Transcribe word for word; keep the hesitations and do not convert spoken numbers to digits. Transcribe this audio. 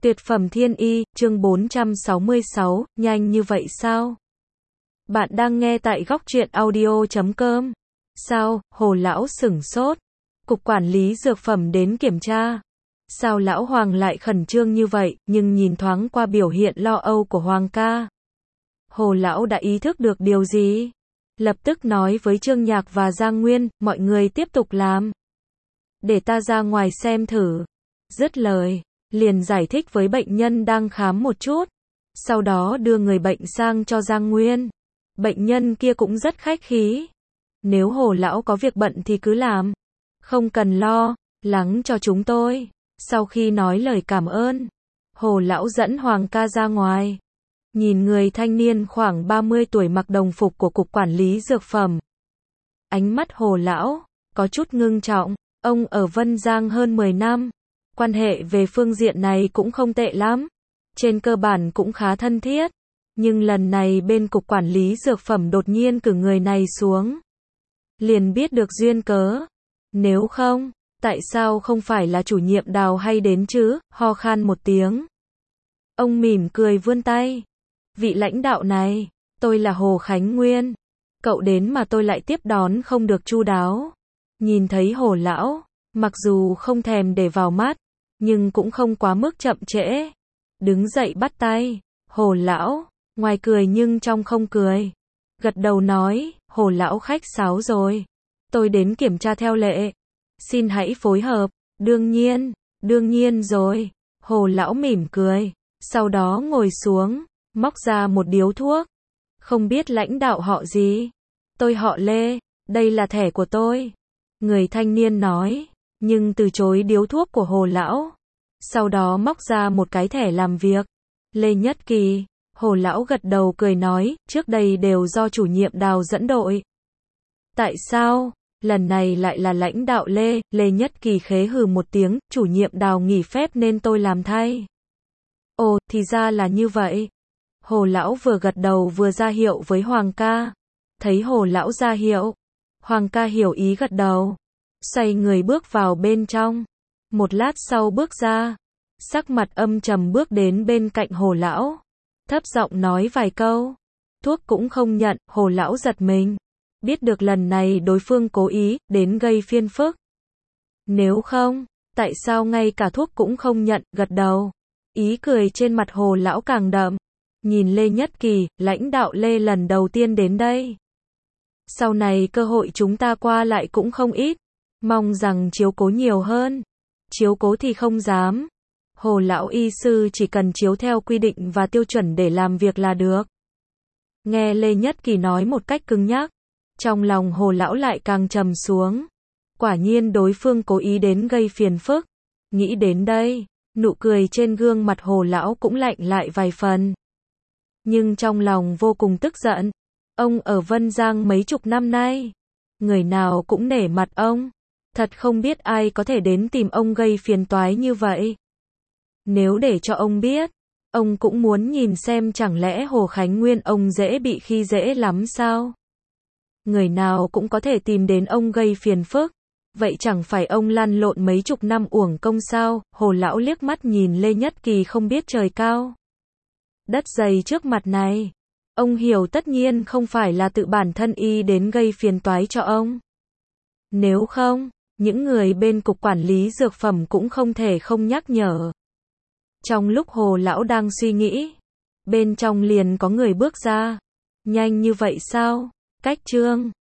Tuyệt phẩm thiên y, chương bốn trăm sáu mươi sáu, nhanh như vậy sao? Bạn đang nghe tại góc truyện audio chấm com. Sao, Hồ lão sửng sốt. Cục quản lý dược phẩm đến kiểm tra. Sao lão Hoàng lại khẩn trương như vậy, nhưng nhìn thoáng qua biểu hiện lo âu của Hoàng ca. Hồ lão đã ý thức được điều gì? Lập tức nói với Trương Nhạc và Giang Nguyên, mọi người tiếp tục làm. Để ta ra ngoài xem thử. Dứt lời, liền giải thích với bệnh nhân đang khám một chút. Sau đó đưa người bệnh sang cho Giang Nguyên. Bệnh nhân kia cũng rất khách khí. Nếu Hồ lão có việc bận thì cứ làm. Không cần lo, lắng cho chúng tôi. Sau khi nói lời cảm ơn, Hồ lão dẫn Hoàng ca ra ngoài. Nhìn người thanh niên khoảng ba mươi tuổi mặc đồng phục của Cục Quản lý Dược phẩm. Ánh mắt Hồ lão có chút ngưng trọng. Ông ở Vân Giang hơn mười năm. Quan hệ về phương diện này cũng không tệ lắm. Trên cơ bản cũng khá thân thiết. Nhưng lần này bên Cục Quản lý Dược phẩm đột nhiên cử người này xuống. Liền biết được duyên cớ. Nếu không, tại sao không phải là chủ nhiệm Đào hay đến chứ, ho khan một tiếng. Ông mỉm cười vươn tay. Vị lãnh đạo này, tôi là Hồ Khánh Nguyên. Cậu đến mà tôi lại tiếp đón không được chu đáo. Nhìn thấy Hồ lão, mặc dù không thèm để vào mắt, nhưng cũng không quá mức chậm trễ. Đứng dậy bắt tay. Hồ lão, ngoài cười nhưng trong không cười. Gật đầu nói, Hồ lão khách sáo rồi. Tôi đến kiểm tra theo lệ. Xin hãy phối hợp. Đương nhiên, đương nhiên rồi. Hồ lão mỉm cười. Sau đó ngồi xuống, móc ra một điếu thuốc. Không biết lãnh đạo họ gì? Tôi họ Lê, đây là thẻ của tôi. Người thanh niên nói, nhưng từ chối điếu thuốc của Hồ lão. Sau đó móc ra một cái thẻ làm việc. Lê Nhất Kỳ. Hồ lão gật đầu cười nói, trước đây đều do chủ nhiệm Đào dẫn đội. Tại sao, lần này lại là lãnh đạo Lê? Lê Nhất Kỳ khế hừ một tiếng, chủ nhiệm Đào nghỉ phép nên tôi làm thay. Ồ, thì ra là như vậy. Hồ lão vừa gật đầu vừa ra hiệu với Hoàng ca. Thấy Hồ lão ra hiệu, Hoàng ca hiểu ý gật đầu. Xoay người bước vào bên trong. Một lát sau bước ra. Sắc mặt âm trầm bước đến bên cạnh Hồ lão. Thấp giọng nói vài câu. Thuốc cũng không nhận. Hồ lão giật mình. Biết được lần này đối phương cố ý đến gây phiền phức. Nếu không, tại sao ngay cả thuốc cũng không nhận? Gật đầu. Ý cười trên mặt Hồ lão càng đậm. Nhìn Lê Nhất Kỳ, lãnh đạo Lê lần đầu tiên đến đây. Sau này cơ hội chúng ta qua lại cũng không ít. Mong rằng chiếu cố nhiều hơn. Chiếu cố thì không dám. Hồ lão y sư chỉ cần chiếu theo quy định và tiêu chuẩn để làm việc là được. Nghe Lê Nhất Kỳ nói một cách cứng nhắc. Trong lòng Hồ lão lại càng trầm xuống. Quả nhiên đối phương cố ý đến gây phiền phức. Nghĩ đến đây, nụ cười trên gương mặt Hồ lão cũng lạnh lại vài phần. Nhưng trong lòng vô cùng tức giận. Ông ở Vân Giang mấy chục năm nay. Người nào cũng nể mặt ông. Thật không biết ai có thể đến tìm ông gây phiền toái như vậy. Nếu để cho ông biết, ông cũng muốn nhìn xem chẳng lẽ Hồ Khánh Nguyên ông dễ bị khi dễ lắm sao? Người nào cũng có thể tìm đến ông gây phiền phức. Vậy chẳng phải ông lăn lộn mấy chục năm uổng công sao? Hồ lão liếc mắt nhìn Lê Nhất Kỳ không biết trời cao đất dày trước mặt này. Ông hiểu tất nhiên không phải là tự bản thân y đến gây phiền toái cho ông. Nếu không, những người bên Cục Quản lý Dược phẩm cũng không thể không nhắc nhở. Trong lúc Hồ lão đang suy nghĩ, bên trong liền có người bước ra. Nhanh như vậy sao? Cách trương.